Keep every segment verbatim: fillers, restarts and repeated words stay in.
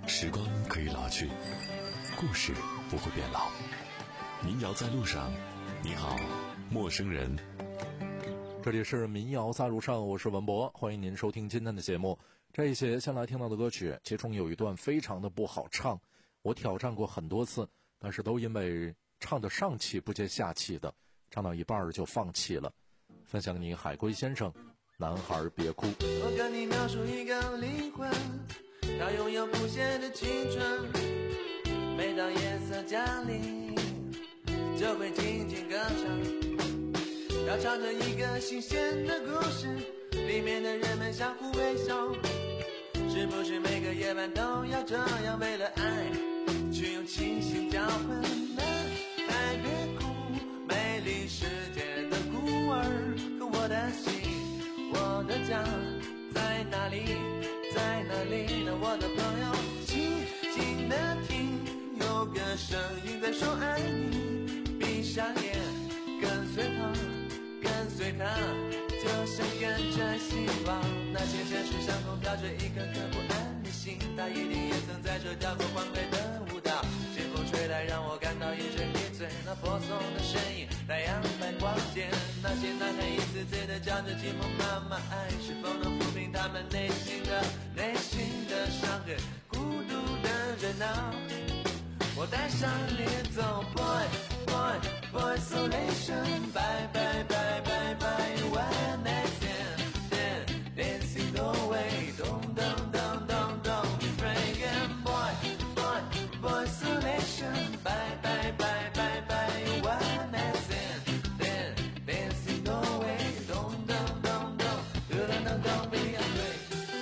时光可以老去，故事不会变老。民谣在路上，你好，陌生人。 这里是民谣在路上，我是文博，欢迎您收听今天的节目。这一些先来听到的歌曲，其中有一段非常的不好唱，我挑战过很多次，但是都因为唱的上气不接下气的，唱到一半就放弃了。分享给你海龟先生，男孩别哭。 我跟你描述一个灵魂，它拥有不懈的青春，每当夜色降临就会静静歌唱，要唱着一个新鲜的故事，里面的人们相互微笑，是不是每个夜晚都要这样，为了爱去用清醒交换呢？爱别哭，美丽世界的孤儿，可我的心，我的家在哪里，在哪里呢？我的朋友，静静的听，有个声音在说爱你，闭上眼，跟随他，跟随他，就像跟着希望。那些城市上空飘着一颗颗不安的心，他一定也曾在这跳过欢快的舞蹈。清风吹来，让我感到一阵迷醉，那婆娑的身影，太阳白光间，那些男孩一次次的叫着寂寞妈妈，爱是否能抚平他们内心的内心的伤痕？孤独的人啊，我带上你走 ，boy boy boy isolation， bye bye bye bye bye one night stand dancing the way， don't don't don't don't don't be afraid and boy boy boy isolation， bye bye bye bye bye one night stand dancing the way， don't don't don't don't don't don't don't be afraid。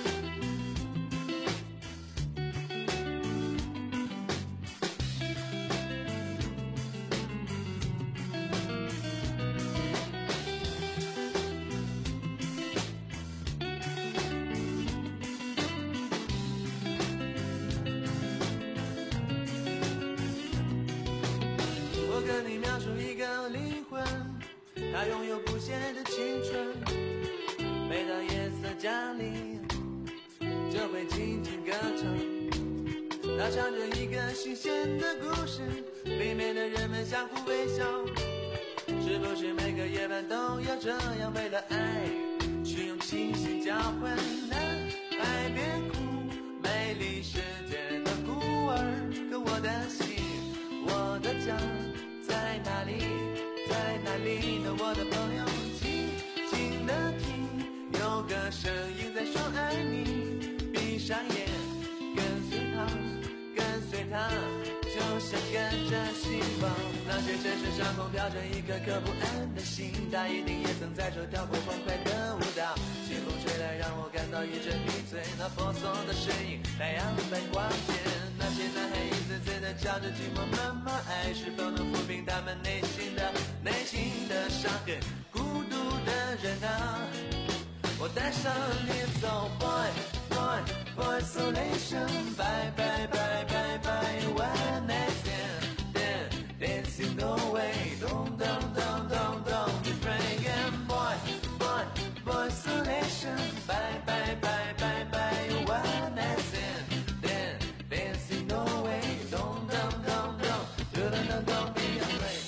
我跟你描述一个灵魂，它拥有不懈的青春，每当夜色降临就会静静歌唱，它唱着一个新鲜的故事，里面的人们相互微笑，是不是每个夜晚都要这样，为了爱去用清醒交换呢？爱别哭，美丽世界的孤儿，可我的心，我的家在哪里，在哪里呢？我的朋友，静静的听，有个声音在说爱你，闭上眼，跟随他，跟随他，就像跟着希望。那些城市上空飘着一颗颗不安的心，他一定也曾在这跳过欢快的舞蹈。清风吹来，让我感到一阵迷醉，那婆娑的身影，太阳白光间，那些男孩一次次的叫着寂寞妈妈，爱是否能抚平他们内心的内心的伤痕？孤独的人啊，我带上你走 boy boy boy isolation， bye bye bye bye bye one night stand dancing the way， don't don't don't don't don't be afraid and boy boy boy isolation， bye bye bye bye bye one night stand dancing the way， don't don't don't don't don't don't don't be afraid。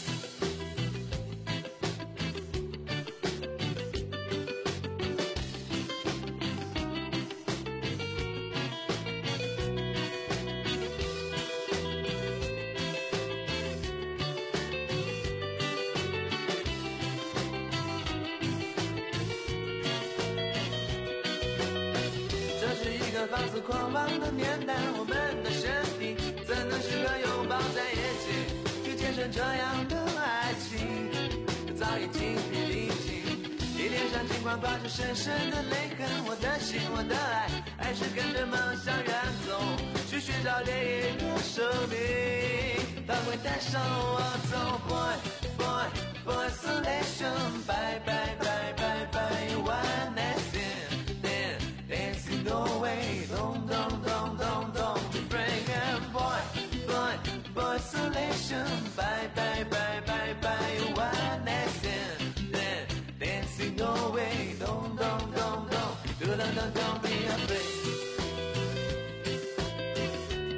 放肆狂妄的年代，我们的身体怎能时刻拥抱在一起，去见证这样的爱情，早已精疲力尽。你脸上尽管挂着深深的泪痕，我的心，我的爱，还是跟着梦想远走，去寻找另一个生命，它会带上我走 boy boy boy isolation， bye bye bye bye bye one night stand。Dancing the way, don't, don't, don't, don't, don't be afraid and boy, boy, boy isolation, bye, bye, bye, bye, bye, one night stand, dancing the way, don't, don't, don't, don't, don't, don't, don't be afraid。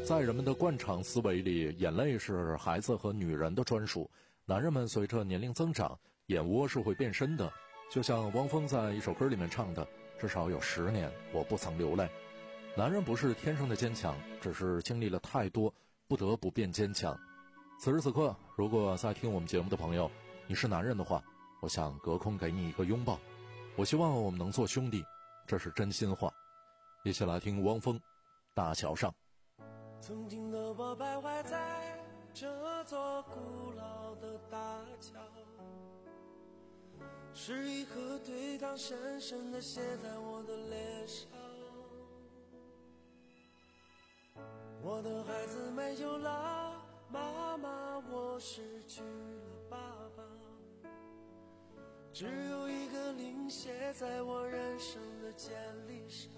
在人们的惯常思维里，眼泪是孩子和女人的专属。男人们随着年龄增长，眼窝是会变深的，就像汪峰在一首歌里面唱的，至少有十年我不曾流泪。男人不是天生的坚强，只是经历了太多，不得不变坚强。此时此刻，如果在听我们节目的朋友，你是男人的话，我想隔空给你一个拥抱。我希望我们能做兄弟，这是真心话。一起来听汪峰《大桥上》。 曾经的我徘徊在这座古老的大桥，是一颗对糖深深地写在我的脸上。我的孩子没有了妈妈，我失去了爸爸，只有一个零写在我人生的简历上。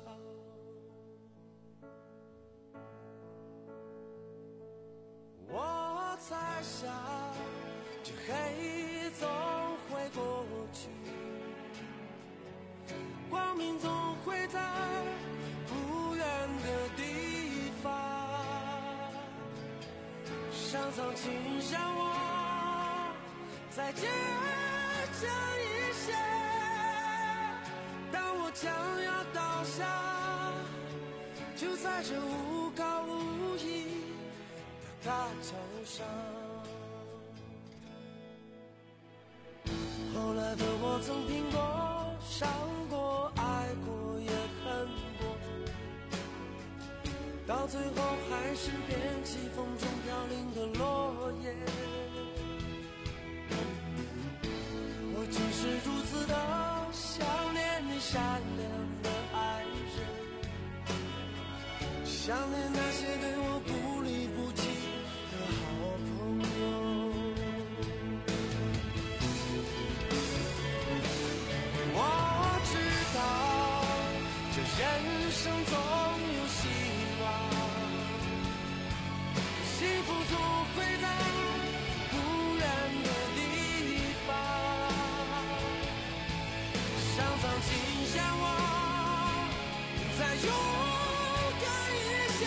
我在想，这黑总会过去，光明总会在不远的地方。上苍，请让我再坚强一些，当我将要倒下，就在这无高无依大桥上。后来的我曾拼过、伤过、爱过也恨过，到最后还是变起风中飘零的落叶。我就是如此的想念你善良的爱人，想念那些对我不离不弃的好朋友。我知道这人生总有希望，幸福总会在不远的地方。上苍，请让我再勇敢一些，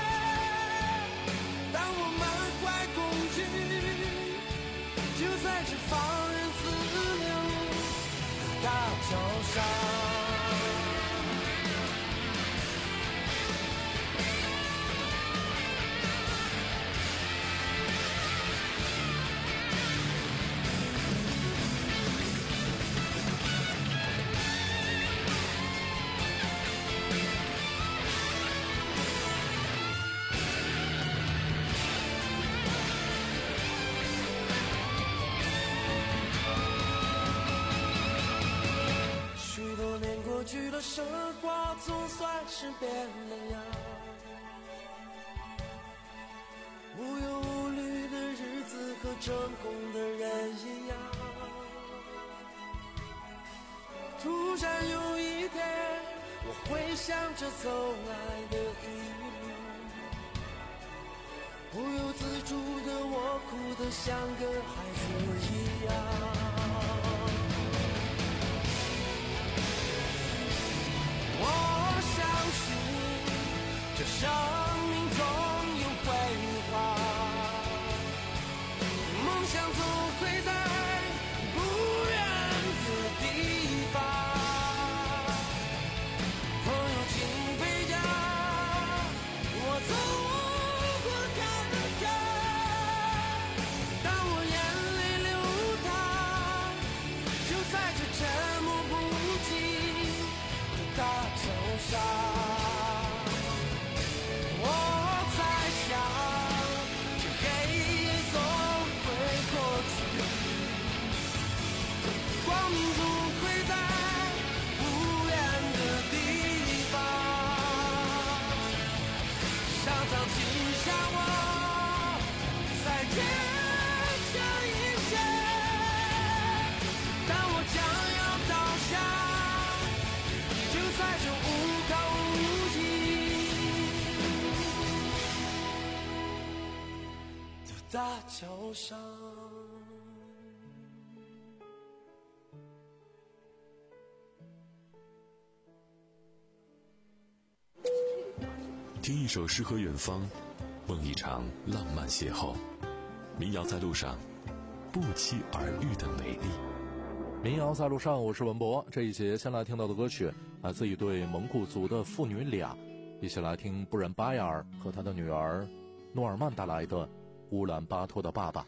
当我满怀恐惧，就在这放任自流的大桥上。去了，生活总算是变了样，无忧无虑的日子和成功的人一样。突然有一天，我回想着走来的一路，不由自主的我哭得像个孩子一样。我相信这生命总有辉煌，梦想总会在不远的地方。朋友请回家，我走过看了看，当我眼泪流淌，就在这沉默不惊大桥上。我在想，这黑夜总会过去，光明总会在不远的地方。上苍，请让我再坚强一些，当我将要倒下，就在这无高无依的大桥上。 听一首诗和远方， 梦一场浪漫邂逅。民谣在路上，不期而遇的美丽。 民谣在路上，我是文博。这一节先来听到的歌曲来自一对蒙古族的父女俩，一起来听布仁巴雅尔和他的女儿诺尔曼带来的乌兰巴托的爸爸。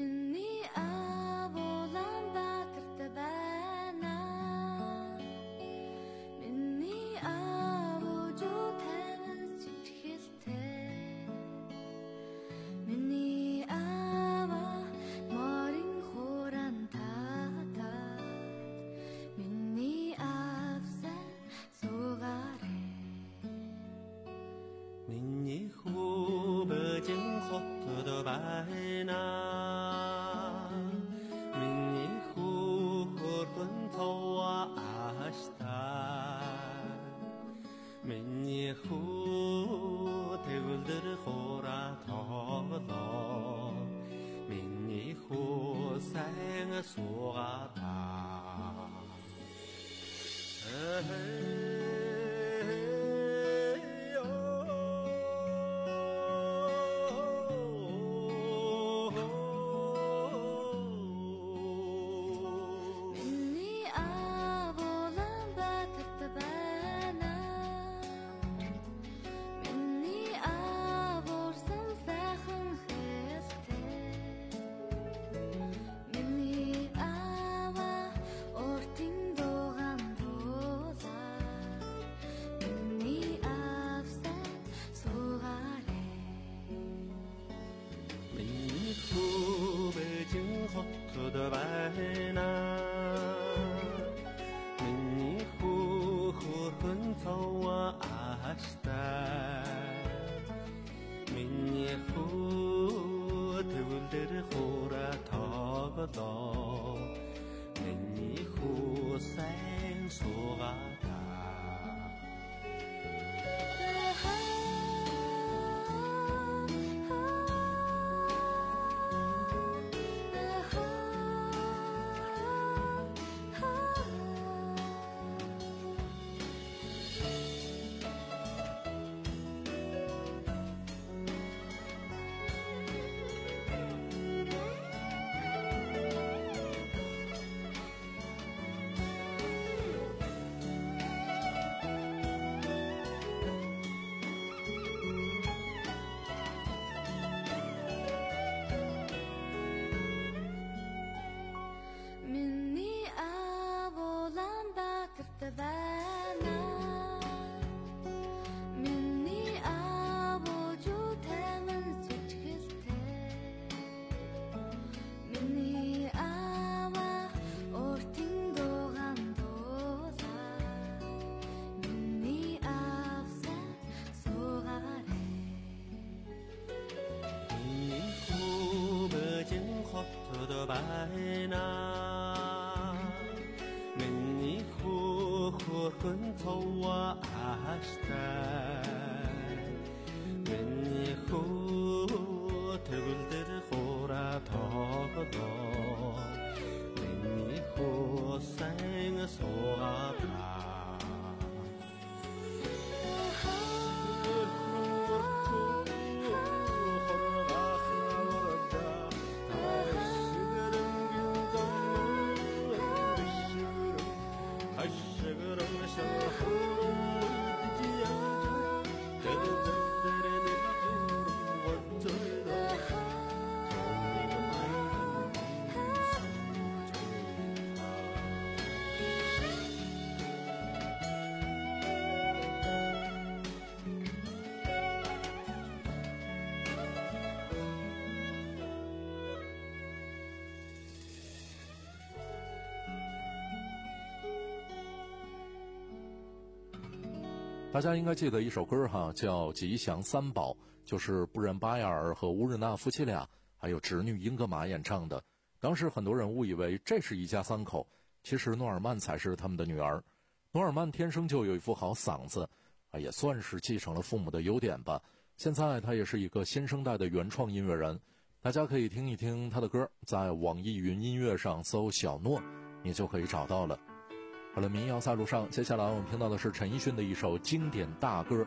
大家应该记得一首歌哈，叫《吉祥三宝》，就是布仁巴雅尔和乌日娜夫妻俩还有侄女英格玛演唱的。当时很多人误以为这是一家三口，其实诺尔曼才是他们的女儿。诺尔曼天生就有一副好嗓子，啊，也算是继承了父母的优点吧。现在他也是一个新生代的原创音乐人，大家可以听一听他的歌，在网易云音乐上搜小诺，你就可以找到了。好了，民谣在路上，接下来我们听到的是陈奕迅的一首经典大歌，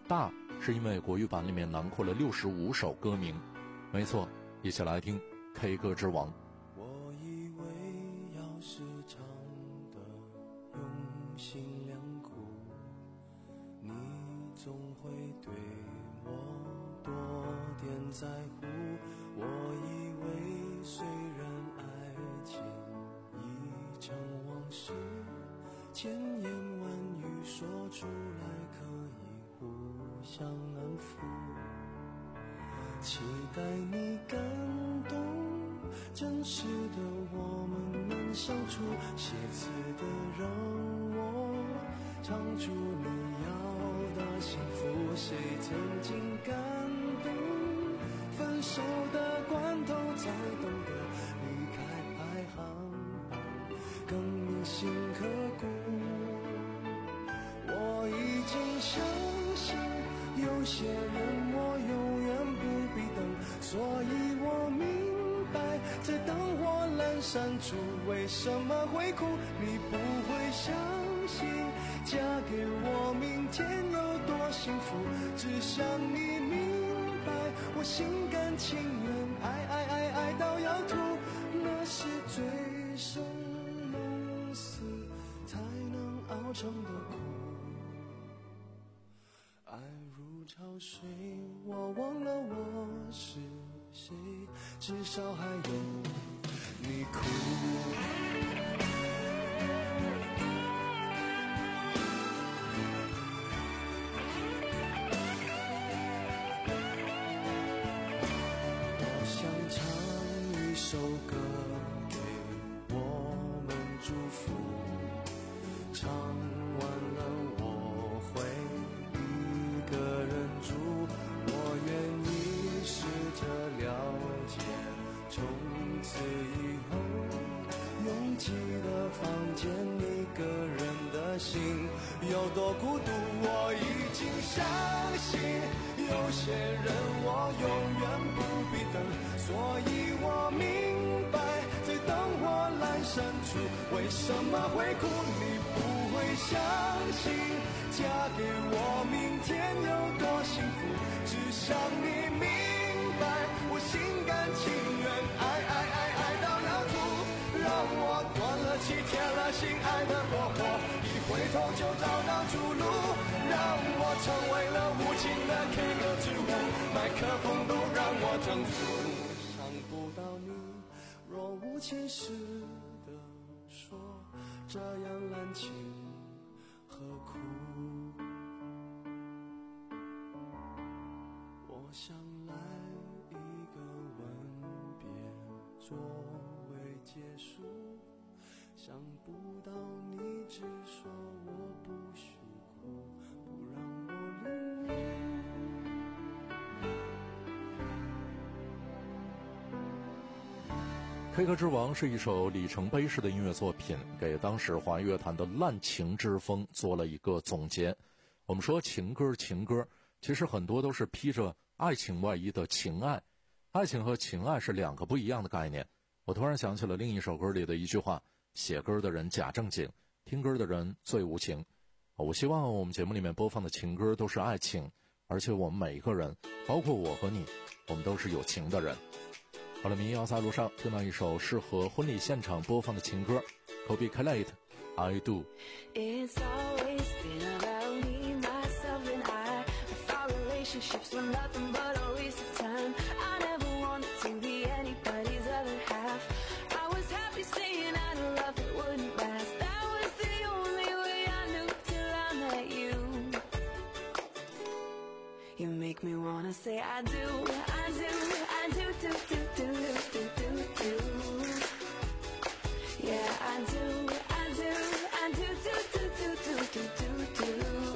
大是因为国语版里面囊括了六十五首歌名。没错，一起来听 K 歌之王。 我以为要是唱得用心良苦，你总会对我多点在乎。我以为虽然爱情已成往事，千言万语说出来可以互相安抚，期待你感动，真实的我们能相处，写词的让我唱出你要的幸福。谁曾经感动，分手的关头才懂得离开排行榜更铭心刻骨。我已经相信有些人我永远不必等，所以我明白在灯火阑珊处为什么会哭。你不会相信嫁给我明天有多幸福，只想你明白我心甘情愿爱爱爱爱到要吐，那是醉生梦死才能熬成的苦。爱如潮水，我忘了我是谁，至少还有你哭。我想唱一首歌给我们祝福，唱完了我会一个人住。我愿意试着了解，从此以后拥挤的房间一个人的心有多孤独。我已经相信有些人我永远不必等，所以我明白在灯火阑珊处为什么会哭。你不会相信嫁给我明天有多幸福，只想你明白我心甘情愿爱爱爱爱到要吐，让我断了气填了心爱的火火，一回头就找到出路，让我成为了无情的 K 歌之王，麦克风都让我征服。伤不到你，若无其事的说这样滥情何苦。我想来一个吻别作为结束，想不到你只说我不许哭，不让我流泪。 K 歌之王是一首里程碑式的音乐作品，给当时华语乐坛的滥情之风做了一个总结。我们说情歌情歌，其实很多都是披着爱情外衣的情爱，爱情和情爱是两个不一样的概念。我突然想起了另一首歌里的一句话，写歌的人假正经，听歌的人最无情。我希望我们节目里面播放的情歌都是爱情，而且我们每一个人，包括我和你，我们都是有情的人。好了，民谣在路上，听到一首适合婚礼现场播放的情歌 Kobe Khaled I Do。 It's always been about me, myself and I. I thought relationships were nothing but a waste of time. I never wanted to be anybody's other half. I was happy saying I love it wouldn't last. That was the only way I knew till I met you. You make me wanna say I do, I do, I do, do, do, do, do, do, do. Yeah, I do, I do, I do, do, do, do, do, do, do, do.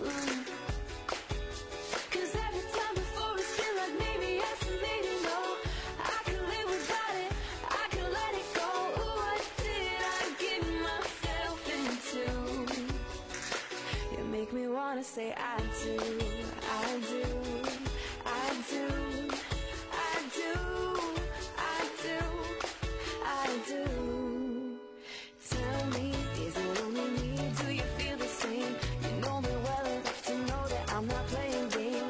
Cause every time before it's been like maybe yes and maybe no. I could live without it, I could let it go. Ooh, what did I get myself into? You make me wanna say I do, I do, I do, I do, I do, I do. Tell me, is it only me? Do you feel the same? You know me well enough to know that I'm not playing games.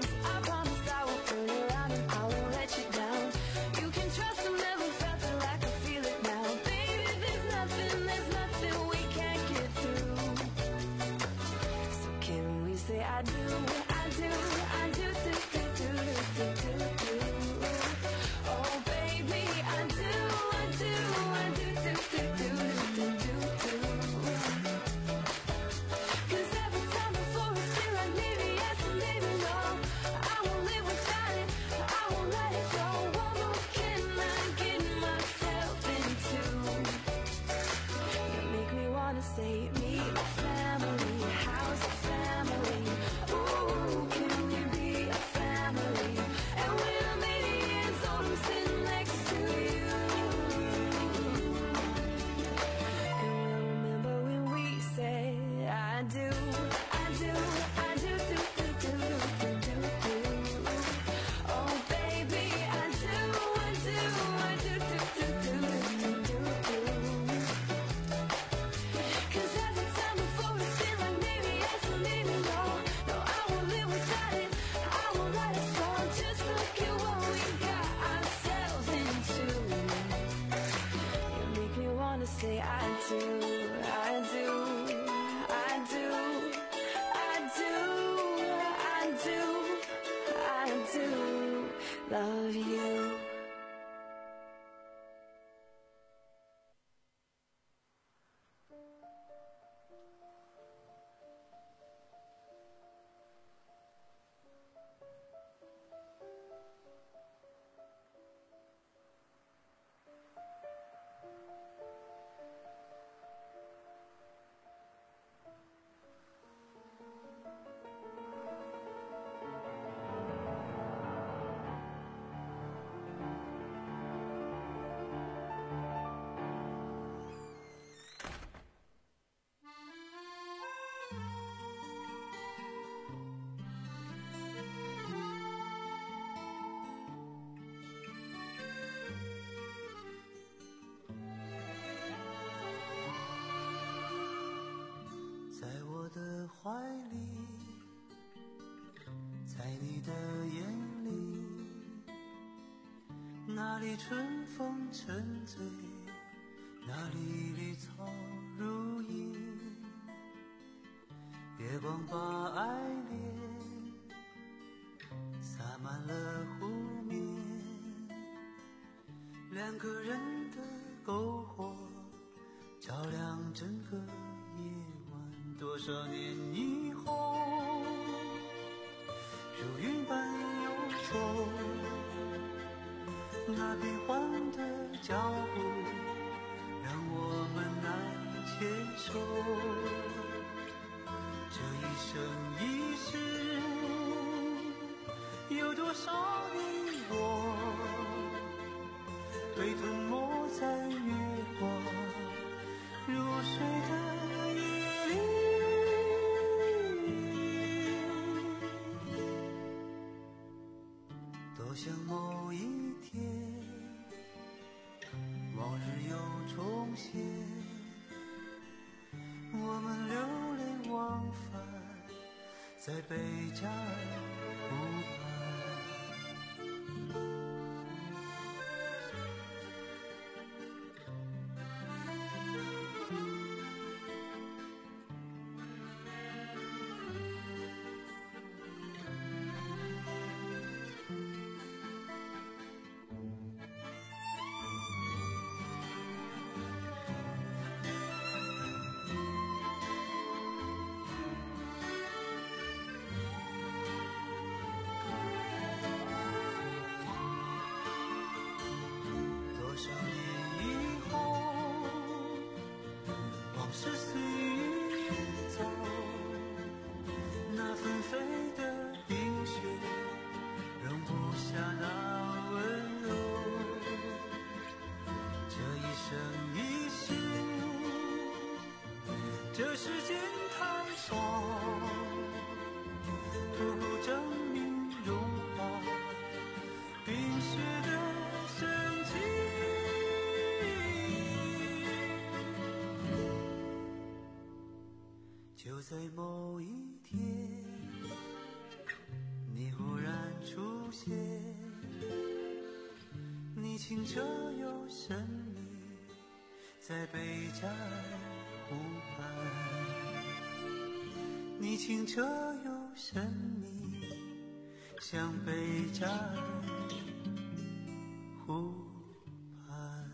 I do, I do, I do, do, do, do, do, do, do. Oh baby, I do, I do, I do, do, do, do, do, do, do. 'Cause every time before it's feel like maybe yes and maybe no. I won't live without it, I won't let it go. What more can I get myself into? You make me wanna say me a family, how's a family? Ooh, can we be a family? And when I'm eighty years old, I'm sitting next to you. And we'll remember when we said I do, I do, I do, do, do, do, do, do, do. Oh baby, I do, I do, I do, do, do, do, do, do, do. 'Cause every time before it's been like maybe yes or maybe no. No, I won't live without it, I won't let it go. Just look at what we got ourselves into. You make me wanna say I do, I do, I do, I do, I do, I do love you. 在我的怀里，在你的眼里，那里春风沉醉，那里绿草如茵，月光把爱恋洒满了湖面，两个人的篝火照亮整个夜晚。多少年以后，如云般游走，那变幻的脚步让我们难牵手。这一生一世，有多少你我被吞没在月光入睡的夜里。多想某一天，往日又重现，我们流连忘返在贝加尔湖畔。这世间太少，不够证明融化冰雪的深情。就在某一天，你忽然出现，你清澈又神秘，在贝加尔湖畔，你清澈又神秘，像北加的湖畔。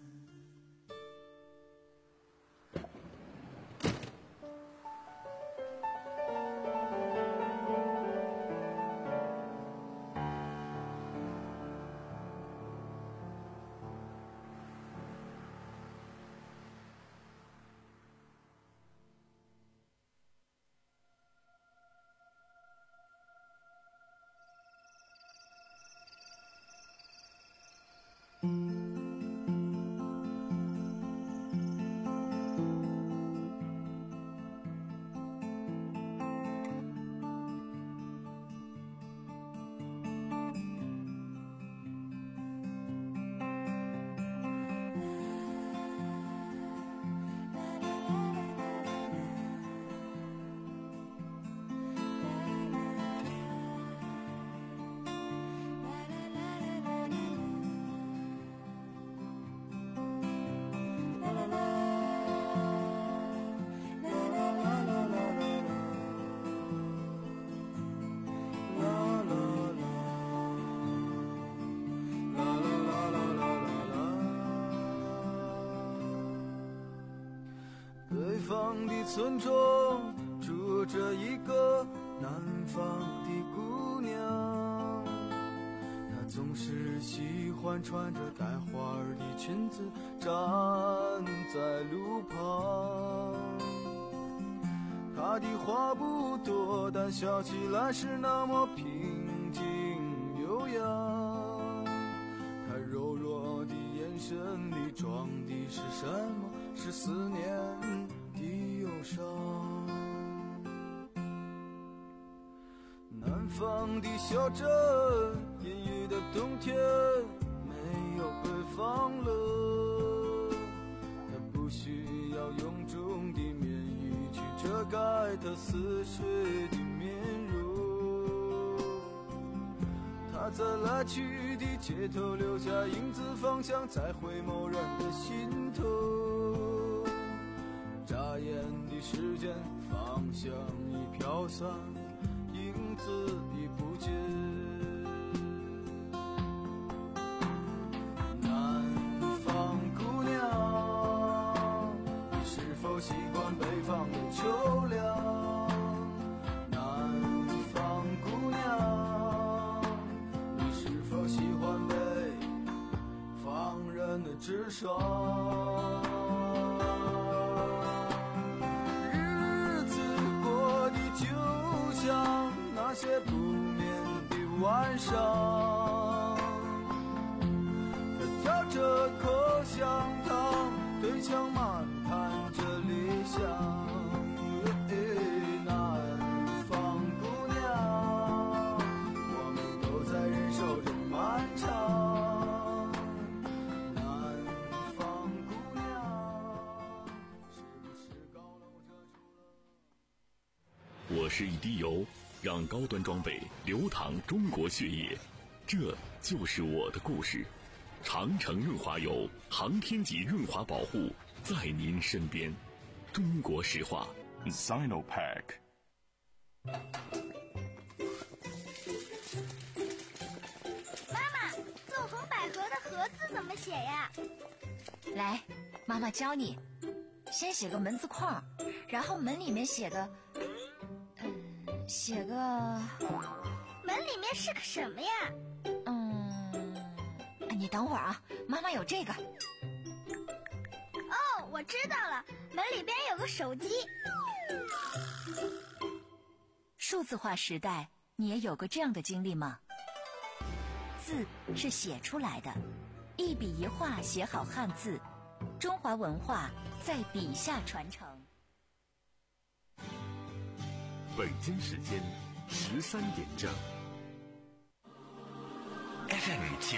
北方的村中住着一个南方的姑娘，她总是喜欢穿着带花儿的裙子站在路旁。她的话不多，但笑起来是那么平静悠扬。她柔弱的眼神里装的是什么？是思念的忧伤。南方的小镇，阴郁的冬天没有北方冷，它不需要臃肿的棉衣去遮盖它似水的面容。它在来去的街头留下影子，方向在回眸人的心头。眨眼的时间，方向已飘散，影子已不见。南方姑娘，你是否习惯北方的秋凉？南方姑娘，你是否喜欢北方人的直爽？那些不眠的晚上，他嚼着口香糖，对墙漫谈着理想。南方姑娘，我们都在忍受着漫长。南方姑娘，是不是高楼遮住了？ 我是一滴油，让高端装备流淌中国血液，这就是我的故事。长城润滑油，航天级润滑保护，在您身边。中国石化 Sinopec。 妈妈，纵横捭阖的阖字怎么写呀？ 来，妈妈教你。先写个门字框，然后门里面写个嗯写个门里面是个什么呀？ 嗯你等会儿啊，妈妈有这个。 哦，我知道了，门里边有个手机。 数字化时代，你也有过这样的经历吗？字是写出来的，一笔一画写好汉字，中华文化在笔下传承。 北京时间十三点正。F M 九